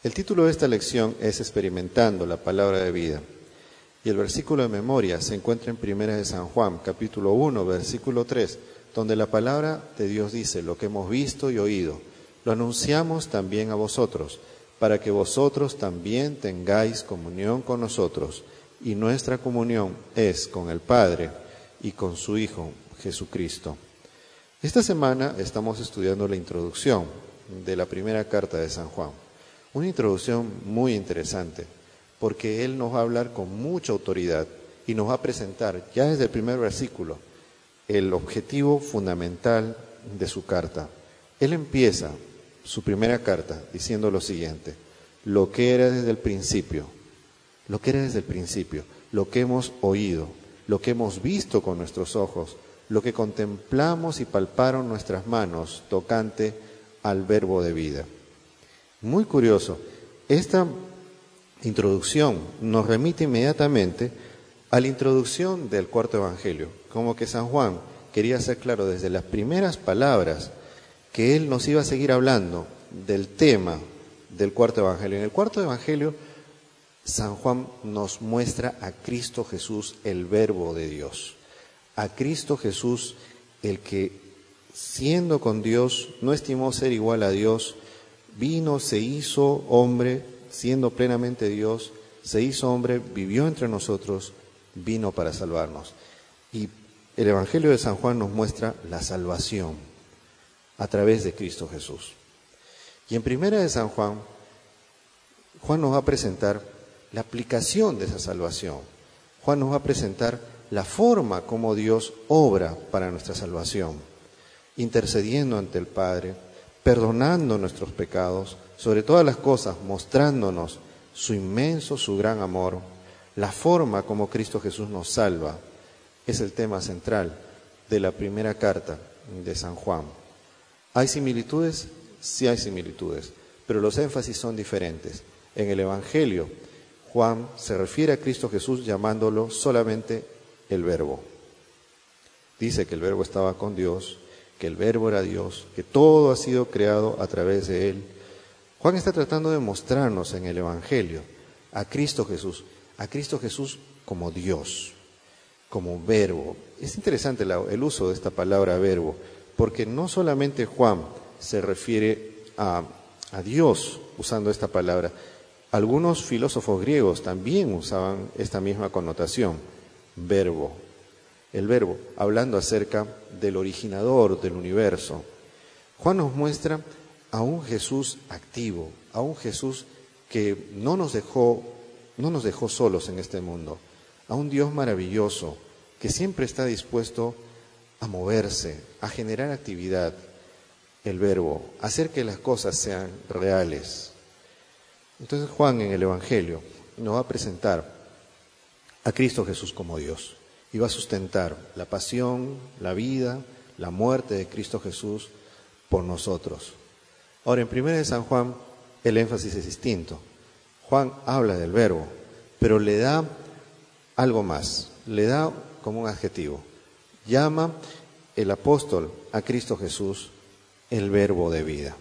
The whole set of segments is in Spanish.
El título de esta lección es Experimentando la Palabra de Vida. Y el versículo de memoria se encuentra en Primera de San Juan, capítulo 1, versículo 3, donde la palabra de Dios dice: lo que hemos visto y oído, lo anunciamos también a vosotros, para que vosotros también tengáis comunión con nosotros. Y nuestra comunión es con el Padre y con su Hijo, Jesucristo. Esta semana estamos estudiando la introducción de la primera carta de San Juan. Una introducción muy interesante, porque él nos va a hablar con mucha autoridad y nos va a presentar, ya desde el primer versículo, el objetivo fundamental de su carta. Él empieza su primera carta diciendo lo siguiente: lo que era desde el principio, lo que hemos oído, lo que hemos visto con nuestros ojos, lo que contemplamos y palparon nuestras manos tocante al verbo de vida. Muy curioso, esta introducción nos remite inmediatamente a la introducción del cuarto evangelio, como que San Juan quería hacer claro desde las primeras palabras que él nos iba a seguir hablando del tema del cuarto evangelio. En el cuarto evangelio, San Juan nos muestra a Cristo Jesús, el Verbo de Dios, a Cristo Jesús, el que siendo con Dios no estimó ser igual a Dios, vino, se hizo hombre, siendo plenamente Dios, se hizo hombre, vivió entre nosotros, vino para salvarnos. Y el Evangelio de San Juan nos muestra la salvación a través de Cristo Jesús. Y en Primera de San Juan, Juan nos va a presentar la aplicación de esa salvación. Juan nos va a presentar la forma como Dios obra para nuestra salvación, intercediendo ante el Padre, perdonando nuestros pecados, sobre todas las cosas mostrándonos su inmenso, su gran amor. La forma como Cristo Jesús nos salva es el tema central de la primera carta de San Juan. ¿Hay similitudes? Sí hay similitudes, pero los énfasis son diferentes. En el Evangelio, Juan se refiere a Cristo Jesús llamándolo solamente el Verbo. Dice que el Verbo estaba con Dios, que el Verbo era Dios, que todo ha sido creado a través de Él. Juan está tratando de mostrarnos en el Evangelio a Cristo Jesús como Dios, como Verbo. Es interesante el uso de esta palabra verbo, porque no solamente Juan se refiere a Dios usando esta palabra. Algunos filósofos griegos también usaban esta misma connotación, verbo. El verbo, hablando acerca del originador del universo. Juan nos muestra a un Jesús activo, a un Jesús que no nos dejó solos en este mundo, a un Dios maravilloso que siempre está dispuesto a moverse, a generar actividad. El verbo, hacer que las cosas sean reales. Entonces Juan en el Evangelio nos va a presentar a Cristo Jesús como Dios y va a sustentar la pasión, la vida, la muerte de Cristo Jesús por nosotros. Ahora, en Primera de San Juan, el énfasis es distinto. Juan habla del verbo, pero le da algo más, le da como un adjetivo. Llama el apóstol a Cristo Jesús el verbo de vida.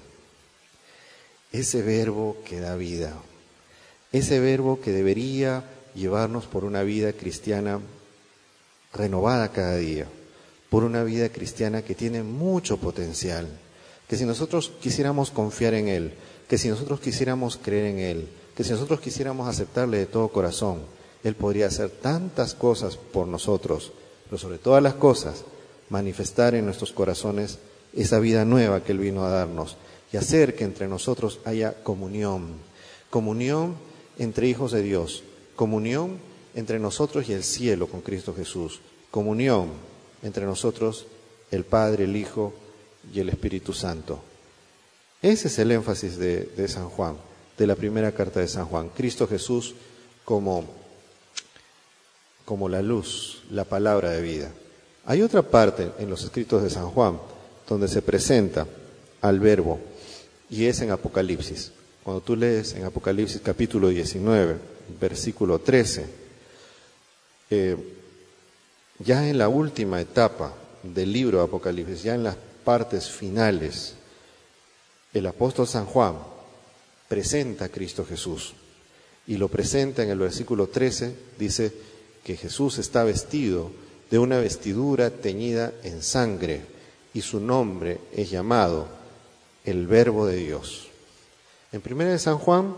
Ese verbo que da vida, ese verbo que debería llevarnos por una vida cristiana renovada cada día, por una vida cristiana que tiene mucho potencial, que si nosotros quisiéramos confiar en Él, que si nosotros quisiéramos creer en Él, que si nosotros quisiéramos aceptarle de todo corazón, Él podría hacer tantas cosas por nosotros, pero sobre todas las cosas, manifestar en nuestros corazones esa vida nueva que Él vino a darnos y hacer que entre nosotros haya comunión entre hijos de Dios, comunión entre nosotros y el cielo con Cristo Jesús, comunión entre nosotros, el Padre, el Hijo y el Espíritu Santo. Ese es el énfasis de San Juan, de la primera carta de San Juan. Cristo Jesús como la luz, la palabra de vida. Hay otra parte en los escritos de San Juan donde se presenta al Verbo, y es en Apocalipsis. Cuando tú lees en Apocalipsis capítulo 19, versículo 13, ya en la última etapa del libro de Apocalipsis, ya en las partes finales, el apóstol San Juan presenta a Cristo Jesús. Y lo presenta en el versículo 13, dice que Jesús está vestido de una vestidura teñida en sangre y su nombre es llamado el Verbo de Dios. En 1 de San Juan,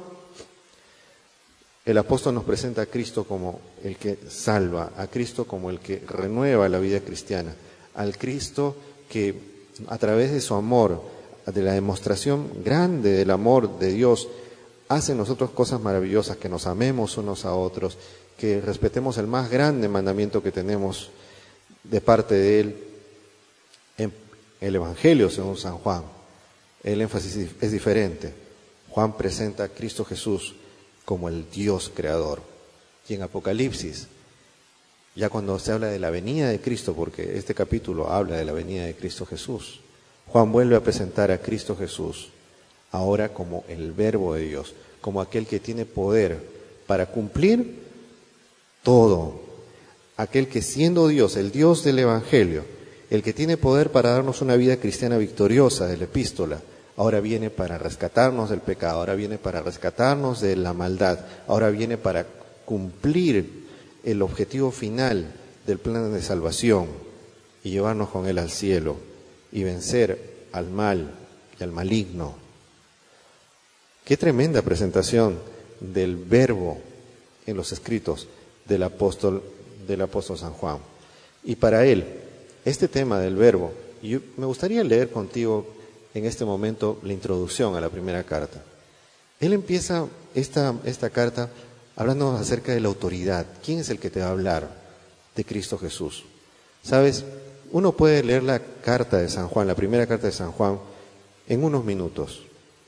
el apóstol nos presenta a Cristo como el que salva, a Cristo como el que renueva la vida cristiana, al Cristo que a través de su amor, de la demostración grande del amor de Dios, hace en nosotros cosas maravillosas, que nos amemos unos a otros, que respetemos el más grande mandamiento que tenemos de parte de Él en el Evangelio según San Juan. El énfasis es diferente. Juan presenta a Cristo Jesús como el Dios creador. Y en Apocalipsis, ya cuando se habla de la venida de Cristo, porque este capítulo habla de la venida de Cristo Jesús, Juan vuelve a presentar a Cristo Jesús ahora como el Verbo de Dios, como aquel que tiene poder para cumplir todo, aquel que siendo Dios, el Dios del Evangelio, el que tiene poder para darnos una vida cristiana victoriosa de la epístola, ahora viene para rescatarnos del pecado, ahora viene para rescatarnos de la maldad, ahora viene para cumplir el objetivo final del plan de salvación y llevarnos con Él al cielo y vencer al mal y al maligno. Qué tremenda presentación del Verbo en los escritos del apóstol San Juan. Y para él, este tema del Verbo, y me gustaría leer contigo en este momento la introducción a la primera carta. Él empieza esta carta hablando acerca de la autoridad. ¿Quién es el que te va a hablar de Cristo Jesús? ¿Sabes? Uno puede leer la carta de San Juan, la primera carta de San Juan, en unos minutos.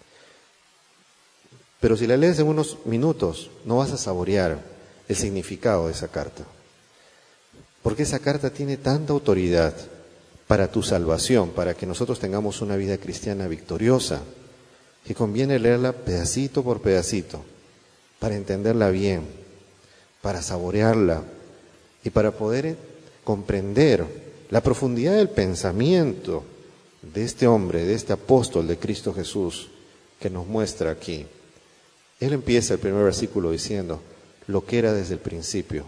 Pero si la lees en unos minutos, no vas a saborear el significado de esa carta. Porque esa carta tiene tanta autoridad para tu salvación, para que nosotros tengamos una vida cristiana victoriosa, que conviene leerla pedacito por pedacito, para entenderla bien, para saborearla y para poder comprender la profundidad del pensamiento de este hombre, de este apóstol de Cristo Jesús, que nos muestra aquí. Él empieza el primer versículo diciendo, lo que era desde el principio.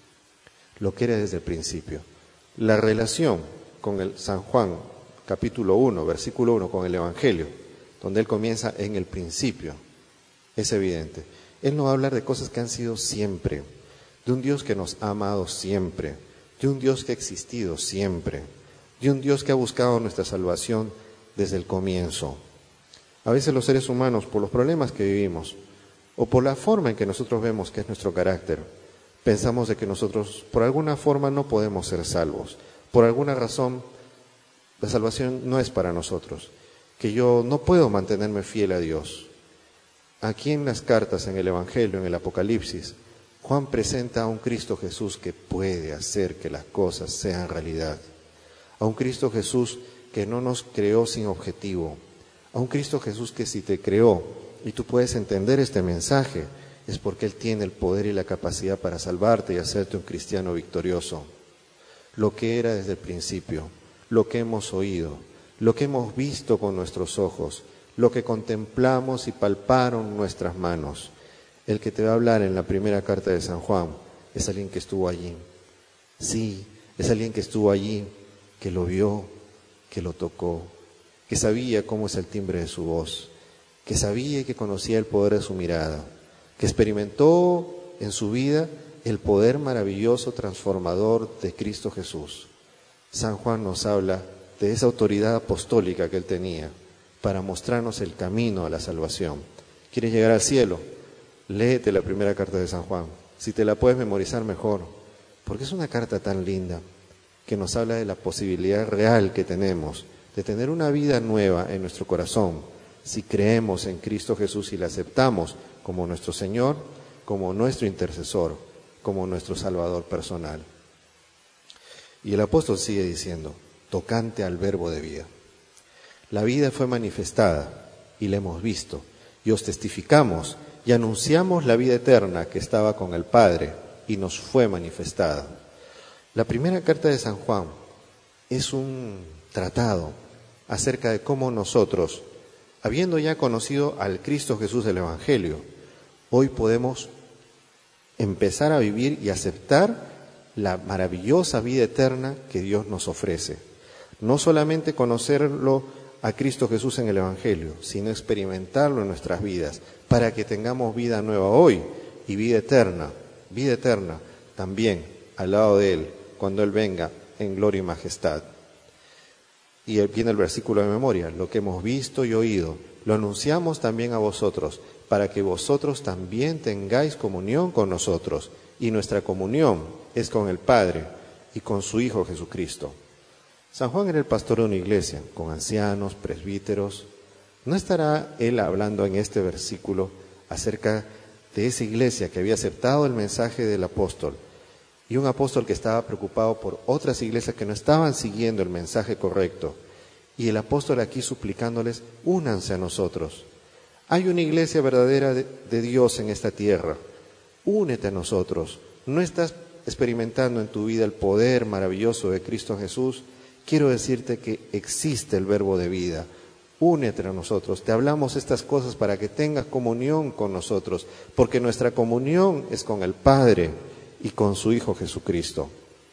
Lo que era desde el principio. La relación con el San Juan, capítulo 1, versículo 1, con el Evangelio, donde él comienza en el principio, es evidente. Él no va a hablar de cosas que han sido siempre, de un Dios que nos ha amado siempre, de un Dios que ha existido siempre, de un Dios que ha buscado nuestra salvación desde el comienzo. A veces los seres humanos, por los problemas que vivimos, o por la forma en que nosotros vemos que es nuestro carácter, pensamos de que nosotros por alguna forma no podemos ser salvos. Por alguna razón, la salvación no es para nosotros, que yo no puedo mantenerme fiel a Dios. Aquí en las cartas, en el Evangelio, en el Apocalipsis, Juan presenta a un Cristo Jesús que puede hacer que las cosas sean realidad. A un Cristo Jesús que no nos creó sin objetivo. A un Cristo Jesús que si te creó, y tú puedes entender este mensaje, es porque Él tiene el poder y la capacidad para salvarte y hacerte un cristiano victorioso. Lo que era desde el principio, lo que hemos oído, lo que hemos visto con nuestros ojos, lo que contemplamos y palparon nuestras manos. El que te va a hablar en la primera carta de San Juan es alguien que estuvo allí. Sí, es alguien que estuvo allí, que lo vio, que lo tocó, que sabía cómo es el timbre de su voz, que sabía y que conocía el poder de su mirada, que experimentó en su vida el poder maravilloso transformador de Cristo Jesús. San Juan nos habla de esa autoridad apostólica que él tenía para mostrarnos el camino a la salvación. ¿Quieres llegar al cielo? Léete la primera carta de San Juan. Si te la puedes memorizar, mejor, porque es una carta tan linda que nos habla de la posibilidad real que tenemos de tener una vida nueva en nuestro corazón, si creemos en Cristo Jesús y le aceptamos como nuestro Señor, como nuestro intercesor, como nuestro Salvador personal. Y el apóstol sigue diciendo, tocante al verbo de vida. La vida fue manifestada y la hemos visto, y os testificamos y anunciamos la vida eterna que estaba con el Padre y nos fue manifestada. La primera carta de San Juan es un tratado acerca de cómo nosotros, Habiendo ya conocido al Cristo Jesús del Evangelio, hoy podemos empezar a vivir y aceptar la maravillosa vida eterna que Dios nos ofrece. No solamente conocerlo a Cristo Jesús en el Evangelio, sino experimentarlo en nuestras vidas, para que tengamos vida nueva hoy y vida eterna también al lado de Él, cuando Él venga en gloria y majestad. Y viene el versículo de memoria: lo que hemos visto y oído, lo anunciamos también a vosotros, para que vosotros también tengáis comunión con nosotros. Y nuestra comunión es con el Padre y con su Hijo Jesucristo. San Juan era el pastor de una iglesia, con ancianos, presbíteros. ¿No estará él hablando en este versículo acerca de esa iglesia que había aceptado el mensaje del apóstol? Y un apóstol que estaba preocupado por otras iglesias que no estaban siguiendo el mensaje correcto. Y el apóstol aquí suplicándoles: únanse a nosotros. Hay una iglesia verdadera de Dios en esta tierra. Únete a nosotros. ¿No estás experimentando en tu vida el poder maravilloso de Cristo Jesús? Quiero decirte que existe el verbo de vida. Únete a nosotros. Te hablamos estas cosas para que tengas comunión con nosotros, porque nuestra comunión es con el Padre y con su Hijo Jesucristo.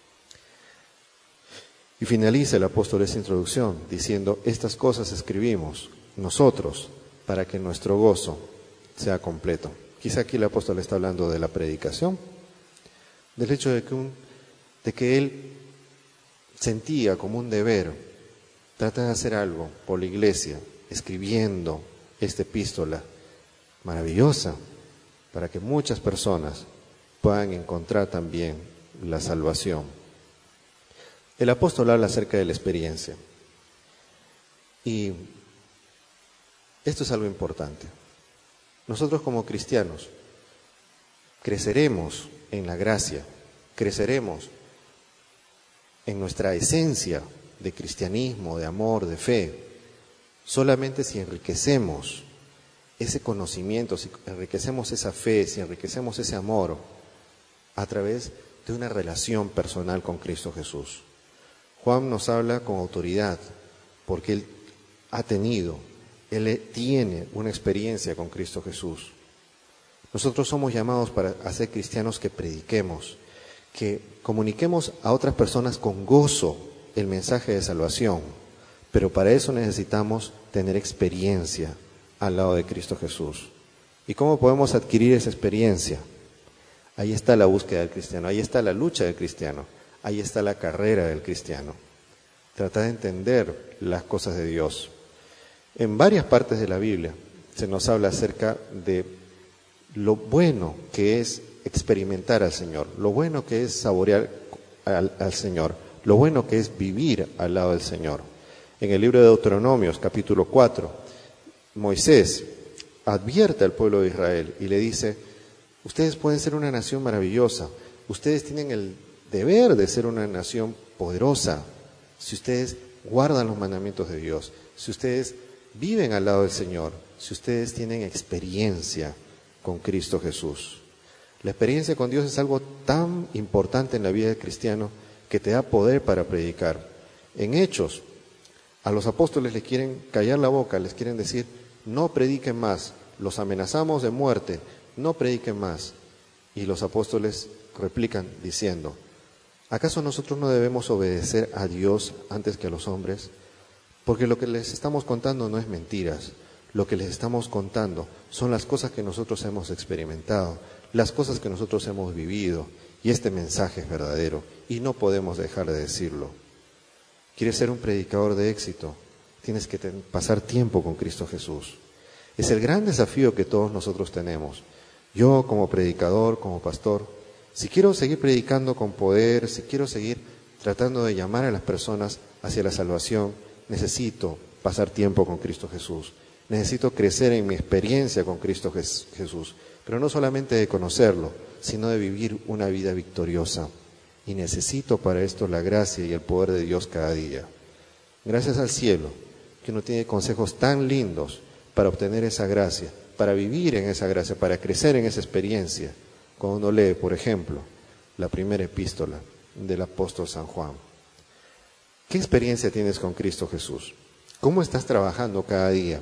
Y finaliza el apóstol esta introducción diciendo: estas cosas escribimos nosotros para que nuestro gozo sea completo. Quizá aquí el apóstol está hablando de la predicación, del hecho de que él sentía como un deber tratar de hacer algo por la iglesia, escribiendo esta epístola maravillosa para que muchas personas puedan encontrar también la salvación. El apóstol habla acerca de la experiencia, y esto es algo importante. Nosotros como cristianos creceremos en la gracia, creceremos en nuestra esencia de cristianismo, de amor, de fe, solamente si enriquecemos ese conocimiento, si enriquecemos esa fe, si enriquecemos ese amor a través de una relación personal con Cristo Jesús. Juan nos habla con autoridad porque él tiene una experiencia con Cristo Jesús. Nosotros somos llamados para ser cristianos que prediquemos, que comuniquemos a otras personas con gozo el mensaje de salvación, pero para eso necesitamos tener experiencia al lado de Cristo Jesús. ¿Y cómo podemos adquirir esa experiencia? Ahí está la búsqueda del cristiano, ahí está la lucha del cristiano, ahí está la carrera del cristiano. Tratar de entender las cosas de Dios. En varias partes de la Biblia se nos habla acerca de lo bueno que es experimentar al Señor, lo bueno que es saborear al Señor, lo bueno que es vivir al lado del Señor. En el libro de Deuteronomios, capítulo 4, Moisés advierte al pueblo de Israel y le dice: ustedes pueden ser una nación maravillosa, ustedes tienen el deber de ser una nación poderosa, si ustedes guardan los mandamientos de Dios, si ustedes viven al lado del Señor, si ustedes tienen experiencia con Cristo Jesús. La experiencia con Dios es algo tan importante en la vida del cristiano que te da poder para predicar. En Hechos, a los apóstoles les quieren callar la boca, les quieren decir: no prediquen más, los amenazamos de muerte, no prediquen más. Y los apóstoles replican diciendo: ¿acaso nosotros no debemos obedecer a Dios antes que a los hombres? Porque lo que les estamos contando no es mentiras, lo que les estamos contando son las cosas que nosotros hemos experimentado, las cosas que nosotros hemos vivido, y este mensaje es verdadero y no podemos dejar de decirlo. ¿Quieres ser un predicador de éxito? Tienes que pasar tiempo con Cristo Jesús. Es el gran desafío que todos nosotros tenemos. Yo como predicador, como pastor, si quiero seguir predicando con poder, si quiero seguir tratando de llamar a las personas hacia la salvación, necesito pasar tiempo con Cristo Jesús. Necesito crecer en mi experiencia con Cristo Jesús, pero no solamente de conocerlo, sino de vivir una vida victoriosa. Y necesito para esto la gracia y el poder de Dios cada día. Gracias al cielo, que uno tiene consejos tan lindos para obtener esa gracia, para vivir en esa gracia, para crecer en esa experiencia. Cuando uno lee, por ejemplo, la primera epístola del apóstol San Juan. ¿Qué experiencia tienes con Cristo Jesús? ¿Cómo estás trabajando cada día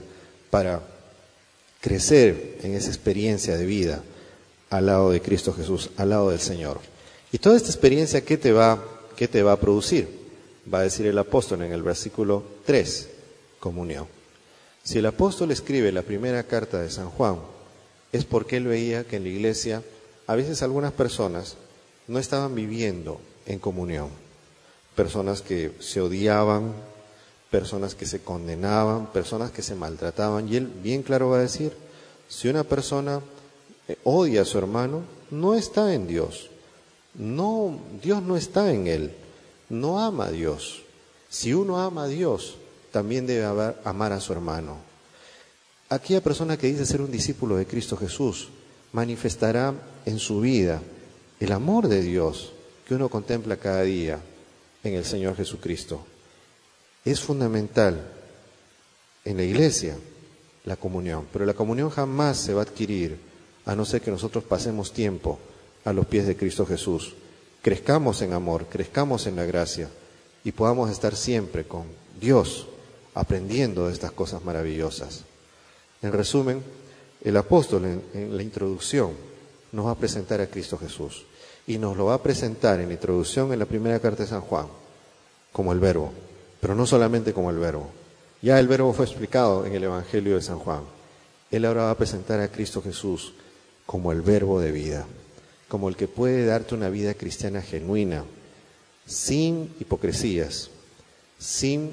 para crecer en esa experiencia de vida al lado de Cristo Jesús, al lado del Señor. Y toda esta experiencia, ¿qué te va a producir? Va a decir el apóstol en el versículo 3, comunión. Si el apóstol escribe la primera carta de San Juan, es porque él veía que en la iglesia a veces algunas personas no estaban viviendo en comunión. Personas que se odiaban, personas que se condenaban, personas que se maltrataban. Y él bien claro va a decir, si una persona odia a su hermano, no está en Dios. No, Dios no está en él. No ama a Dios. Si uno ama a Dios, también debe amar a su hermano. Aquella persona que dice ser un discípulo de Cristo Jesús manifestará en su vida el amor de Dios que uno contempla cada día en el Señor Jesucristo. Es fundamental en la iglesia la comunión, pero la comunión jamás se va a adquirir a no ser que nosotros pasemos tiempo a los pies de Cristo Jesús, crezcamos en amor, crezcamos en la gracia y podamos estar siempre con Dios aprendiendo de estas cosas maravillosas. En resumen, el apóstol en la introducción nos va a presentar a Cristo Jesús y nos lo va a presentar en la introducción en la primera carta de San Juan como el Verbo, pero no solamente como el Verbo. Ya el Verbo fue explicado en el Evangelio de San Juan. Él ahora va a presentar a Cristo Jesús como el Verbo de vida, como el que puede darte una vida cristiana genuina, sin hipocresías, sin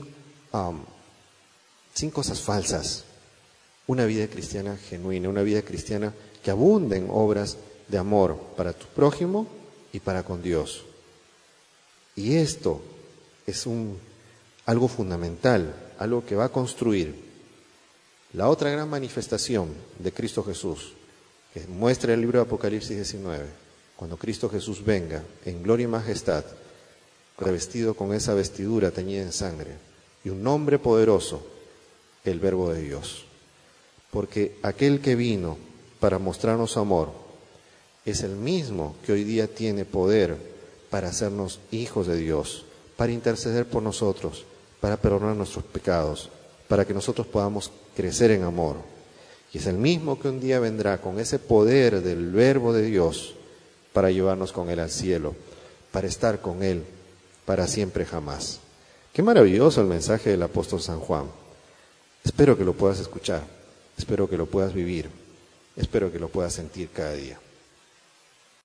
cosas falsas. Una vida cristiana genuina, una vida cristiana que abunde en obras de amor para tu prójimo y para con Dios. Y esto es algo fundamental, algo que va a construir la otra gran manifestación de Cristo Jesús, que muestra el libro de Apocalipsis 19, cuando Cristo Jesús venga en gloria y majestad, revestido con esa vestidura teñida en sangre, y un nombre poderoso, el Verbo de Dios. Porque aquel que vino para mostrarnos amor es el mismo que hoy día tiene poder para hacernos hijos de Dios, para interceder por nosotros, para perdonar nuestros pecados, para que nosotros podamos crecer en amor. Y es el mismo que un día vendrá con ese poder del Verbo de Dios para llevarnos con Él al cielo, para estar con Él para siempre jamás. Qué maravilloso el mensaje del apóstol San Juan. Espero que lo puedas escuchar, espero que lo puedas vivir, espero que lo puedas sentir cada día.